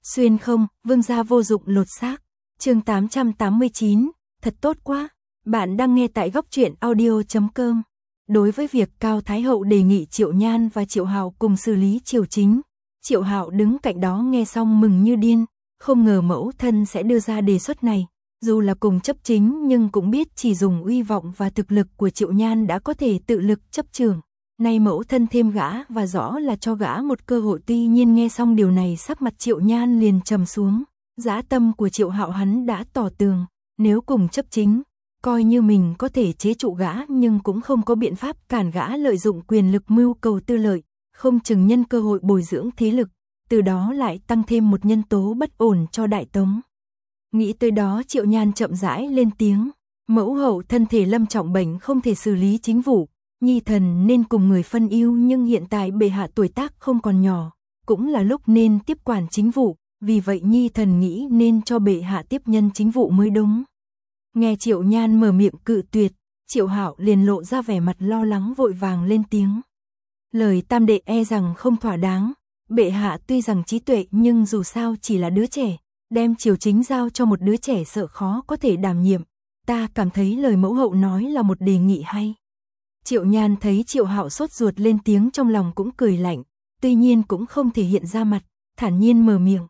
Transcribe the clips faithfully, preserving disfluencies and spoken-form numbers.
Xuyên không, vương gia vô dụng lột xác. Chương tám trăm tám mươi chín, thật tốt quá. Bạn đang nghe tại góc truyện audio chấm com. Đối với việc Cao Thái Hậu đề nghị Triệu Nhan và Triệu Hạo cùng xử lý triều chính, Triệu Hạo đứng cạnh đó nghe xong mừng như điên, không ngờ mẫu thân sẽ đưa ra đề xuất này. Dù là cùng chấp chính nhưng cũng biết chỉ dùng uy vọng và thực lực của Triệu Nhan đã có thể tự lực chấp trường. Nay mẫu thân thêm gã và rõ là cho gã một cơ hội, tuy nhiên nghe xong điều này sắc mặt Triệu Nhan liền trầm xuống. Dã tâm của Triệu Hạo hắn đã tỏ tường, nếu cùng chấp chính, coi như mình có thể chế trụ gã nhưng cũng không có biện pháp cản gã lợi dụng quyền lực mưu cầu tư lợi, không chừng nhân cơ hội bồi dưỡng thế lực, từ đó lại tăng thêm một nhân tố bất ổn cho Đại Tống. Nghĩ tới đó Triệu Nhan chậm rãi lên tiếng, mẫu hậu thân thể lâm trọng bệnh không thể xử lý chính vụ, nhi thần nên cùng người phân ưu, nhưng hiện tại bệ hạ tuổi tác không còn nhỏ, cũng là lúc nên tiếp quản chính vụ, vì vậy nhi thần nghĩ nên cho bệ hạ tiếp nhân chính vụ mới đúng. Nghe Triệu Nhan mở miệng cự tuyệt, Triệu Hạo liền lộ ra vẻ mặt lo lắng vội vàng lên tiếng. Lời tam đệ e rằng không thỏa đáng, bệ hạ tuy rằng trí tuệ nhưng dù sao chỉ là đứa trẻ, đem triều chính giao cho một đứa trẻ sợ khó có thể đảm nhiệm, ta cảm thấy lời mẫu hậu nói là một đề nghị hay. Triệu Nhan thấy Triệu Hạo sốt ruột lên tiếng trong lòng cũng cười lạnh, tuy nhiên cũng không thể hiện ra mặt, thản nhiên mở miệng.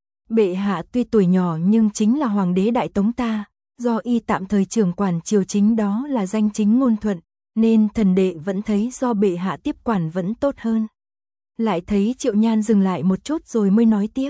Bệ hạ tuy tuổi nhỏ nhưng chính là hoàng đế Đại Tống ta, do y tạm thời trưởng quản triều chính đó là danh chính ngôn thuận, nên thần đệ vẫn thấy do bệ hạ tiếp quản vẫn tốt hơn. Lại thấy Triệu Nhan dừng lại một chút rồi mới nói tiếp.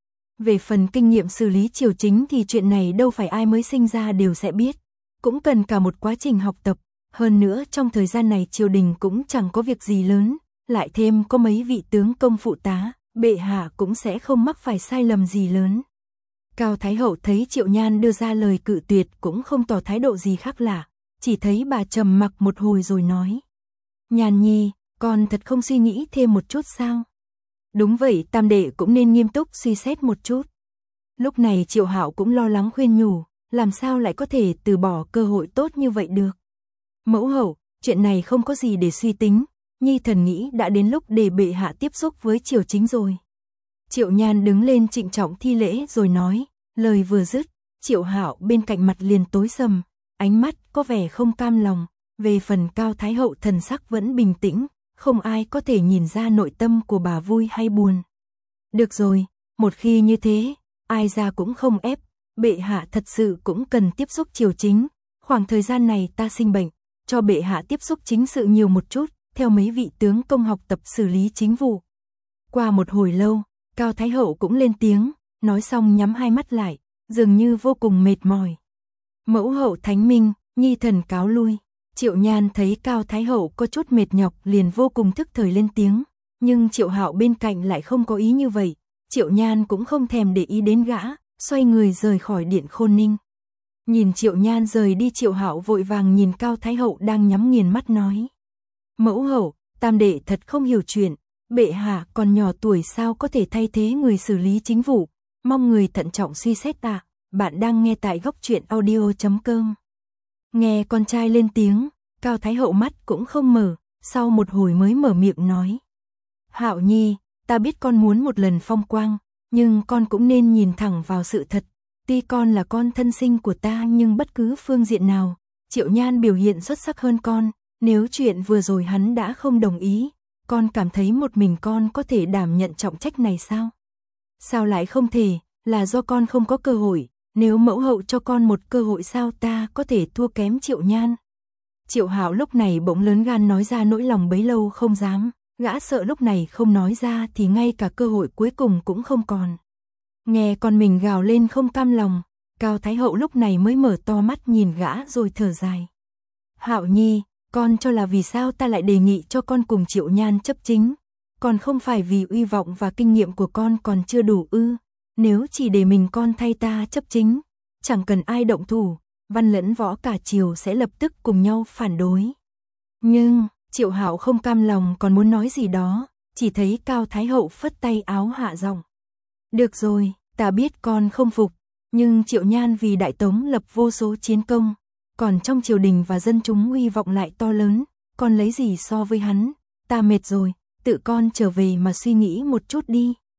Về phần kinh nghiệm xử lý triều chính thì chuyện này đâu phải ai mới sinh ra đều sẽ biết, cũng cần cả một quá trình học tập. Hơn nữa trong thời gian này triều đình cũng chẳng có việc gì lớn, lại thêm có mấy vị tướng công phụ tá, bệ hạ cũng sẽ không mắc phải sai lầm gì lớn. Cao Thái Hậu thấy Triệu Nhan đưa ra lời cự tuyệt cũng không tỏ thái độ gì khác lạ, chỉ thấy bà trầm mặc một hồi rồi nói. Nhan nhi, con thật không suy nghĩ thêm một chút sao? Đúng vậy, tam đệ cũng nên nghiêm túc suy xét một chút. Lúc này Triệu Hạo cũng lo lắng khuyên nhủ, làm sao lại có thể từ bỏ cơ hội tốt như vậy được. Mẫu hậu, chuyện này không có gì để suy tính, nhi thần nghĩ đã đến lúc để bệ hạ tiếp xúc với triều chính rồi. Triệu Nhan đứng lên trịnh trọng thi lễ rồi nói, lời vừa dứt, Triệu Hạo bên cạnh mặt liền tối sầm, ánh mắt có vẻ không cam lòng, về phần Cao Thái Hậu thần sắc vẫn bình tĩnh, không ai có thể nhìn ra nội tâm của bà vui hay buồn. Được rồi, một khi như thế, ai ra cũng không ép, bệ hạ thật sự cũng cần tiếp xúc triều chính, khoảng thời gian này ta sinh bệnh, cho bệ hạ tiếp xúc chính sự nhiều một chút, theo mấy vị tướng công học tập xử lý chính vụ. Qua một hồi lâu, Cao Thái Hậu cũng lên tiếng, nói xong nhắm hai mắt lại, dường như vô cùng mệt mỏi. Mẫu hậu thánh minh, nhi thần cáo lui. Triệu Nhan thấy Cao Thái Hậu có chút mệt nhọc liền vô cùng thức thời lên tiếng, nhưng Triệu Hạo bên cạnh lại không có ý như vậy, Triệu Nhan cũng không thèm để ý đến gã, xoay người rời khỏi điện Khôn Ninh. Nhìn Triệu Nhan rời đi, Triệu Hạo vội vàng nhìn Cao Thái Hậu đang nhắm nghiền mắt nói. Mẫu hậu, tam đệ thật không hiểu chuyện, bệ hạ còn nhỏ tuổi sao có thể thay thế người xử lý chính vụ, mong người thận trọng suy xét ạ. À. Bạn đang nghe tại góc truyện audio chấm com. Nghe con trai lên tiếng, Cao Thái Hậu mắt cũng không mở, sau một hồi mới mở miệng nói. Hạo nhi, ta biết con muốn một lần phong quang, nhưng con cũng nên nhìn thẳng vào sự thật. Tuy con là con thân sinh của ta nhưng bất cứ phương diện nào, Triệu Nhan biểu hiện xuất sắc hơn con, nếu chuyện vừa rồi hắn đã không đồng ý, con cảm thấy một mình con có thể đảm nhận trọng trách này sao? Sao lại không thể, là do con không có cơ hội, nếu mẫu hậu cho con một cơ hội sao ta có thể thua kém Triệu Nhan? Triệu Hạo lúc này bỗng lớn gan nói ra nỗi lòng bấy lâu không dám, gã sợ lúc này không nói ra thì ngay cả cơ hội cuối cùng cũng không còn. Nghe con mình gào lên không cam lòng, Cao Thái Hậu lúc này mới mở to mắt nhìn gã rồi thở dài. Hạo nhi, con cho là vì sao ta lại đề nghị cho con cùng Triệu Nhan chấp chính, còn không phải vì uy vọng và kinh nghiệm của con còn chưa đủ ư? Nếu chỉ để mình con thay ta chấp chính, chẳng cần ai động thủ, văn lẫn võ cả triều sẽ lập tức cùng nhau phản đối. Nhưng, Triệu Hạo không cam lòng còn muốn nói gì đó, chỉ thấy Cao Thái Hậu phất tay áo hạ giọng. Được rồi, ta biết con không phục, nhưng Triệu Nhan vì Đại Tống lập vô số chiến công, còn trong triều đình và dân chúng uy vọng lại to lớn, con lấy gì so với hắn, ta mệt rồi, tự con trở về mà suy nghĩ một chút đi.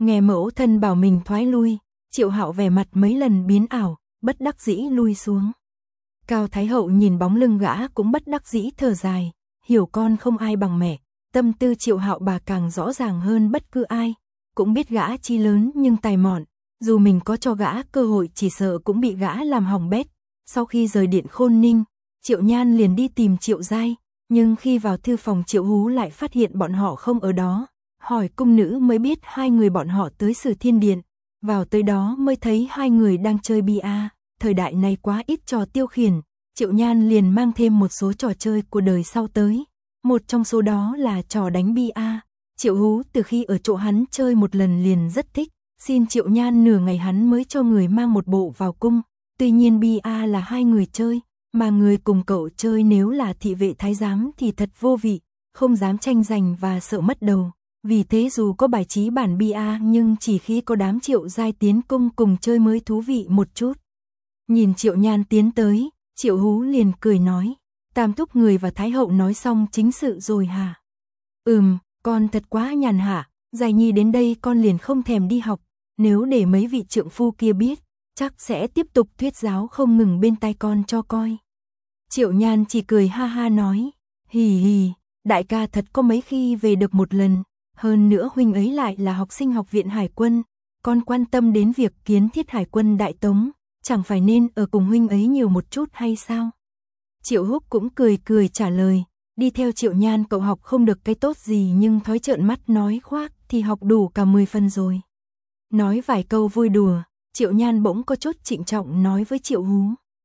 Nghe mẫu thân bảo mình thoái lui, Triệu Hạo vẻ mặt mấy lần biến ảo, bất đắc dĩ lui xuống. Cao Thái Hậu nhìn bóng lưng gã cũng bất đắc dĩ thở dài, hiểu con không ai bằng mẹ, tâm tư Triệu Hạo bà càng rõ ràng hơn bất cứ ai, cũng biết gã chi lớn nhưng tài mọn, dù mình có cho gã cơ hội chỉ sợ cũng bị gã làm hỏng bét. Sau khi rời điện Khôn Ninh, Triệu Nhan liền đi tìm Triệu Giai, nhưng khi vào thư phòng Triệu Hú lại phát hiện bọn họ không ở đó, hỏi cung nữ mới biết hai người bọn họ tới Sử Thiên Điện, vào tới đó mới thấy hai người đang chơi bia. Thời đại này quá ít trò tiêu khiển, Triệu Nhan liền mang thêm một số trò chơi của đời sau tới, một trong số đó là trò đánh bia. Triệu Hú từ khi ở chỗ hắn chơi một lần liền rất thích, xin Triệu Nhan nửa ngày hắn mới cho người mang một bộ vào cung. Tuy nhiên bia là hai người chơi, mà người cùng cậu chơi nếu là thị vệ thái giám thì thật vô vị, không dám tranh giành và sợ mất đầu. Vì thế dù có bài trí bản bia nhưng chỉ khi có đám Triệu Giai tiến cung cùng chơi mới thú vị một chút. Nhìn Triệu Nhan tiến tới, Triệu Hú liền cười nói, Tam thúc người và Thái Hậu nói xong chính sự rồi hả? Ừm, con thật quá nhàn hạ, Giai Nhi đến đây con liền không thèm đi học, nếu để mấy vị trượng phu kia biết, chắc sẽ tiếp tục thuyết giáo không ngừng bên tai con cho coi. Triệu Nhan chỉ cười ha ha nói, hì hì, đại ca thật có mấy khi về được một lần, hơn nữa huynh ấy lại là học sinh học viện Hải quân, con quan tâm đến việc kiến thiết Hải quân Đại Tống, chẳng phải nên ở cùng huynh ấy nhiều một chút hay sao? Triệu Húc cũng cười cười trả lời, đi theo Triệu Nhan cậu học không được cái tốt gì nhưng thói trợn mắt nói khoác thì học đủ cả mười phần rồi. Nói vài câu vui đùa, Triệu Nhan bỗng có chút trịnh trọng nói với Triệu Hú.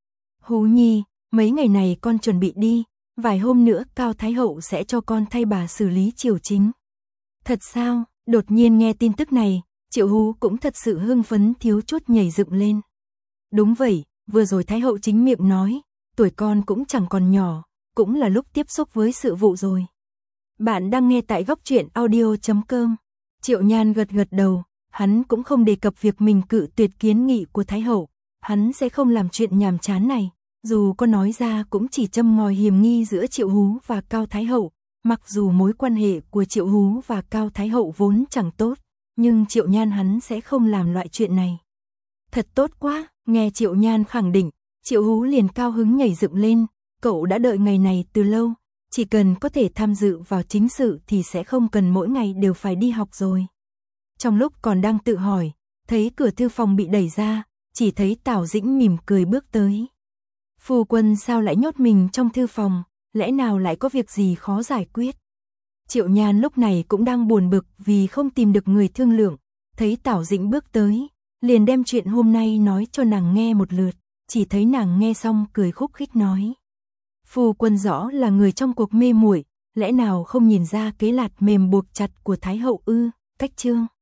Hú Nhi, mấy ngày này con chuẩn bị đi, vài hôm nữa Cao Thái Hậu sẽ cho con thay bà xử lý triều chính. Thật sao? Đột nhiên nghe tin tức này, Triệu Hú cũng thật sự hưng phấn thiếu chút nhảy dựng lên. Đúng vậy, vừa rồi Thái Hậu chính miệng nói, tuổi con cũng chẳng còn nhỏ, cũng là lúc tiếp xúc với sự vụ rồi. Bạn đang nghe tại góc truyện audio chấm com. Triệu Nhan gật gật đầu, hắn cũng không đề cập việc mình cự tuyệt kiến nghị của Thái Hậu, hắn sẽ không làm chuyện nhàm chán này, dù có nói ra cũng chỉ châm ngòi hiềm nghi giữa Triệu Hú và Cao Thái Hậu, mặc dù mối quan hệ của Triệu Hú và Cao Thái Hậu vốn chẳng tốt, nhưng Triệu Nhan hắn sẽ không làm loại chuyện này. Thật tốt quá, nghe Triệu Nhan khẳng định, Triệu Hú liền cao hứng nhảy dựng lên, cậu đã đợi ngày này từ lâu, chỉ cần có thể tham dự vào chính sự thì sẽ không cần mỗi ngày đều phải đi học rồi. Trong lúc còn đang tự hỏi, thấy cửa thư phòng bị đẩy ra, chỉ thấy Tào Dĩnh mỉm cười bước tới. Phu quân sao lại nhốt mình trong thư phòng, lẽ nào lại có việc gì khó giải quyết? Triệu Nhan lúc này cũng đang buồn bực vì không tìm được người thương lượng, thấy Tào Dĩnh bước tới, liền đem chuyện hôm nay nói cho nàng nghe một lượt, chỉ thấy nàng nghe xong cười khúc khích nói. Phu quân rõ là người trong cuộc mê muội, lẽ nào không nhìn ra kế lạt mềm buộc chặt của Thái Hậu ư? Cách chương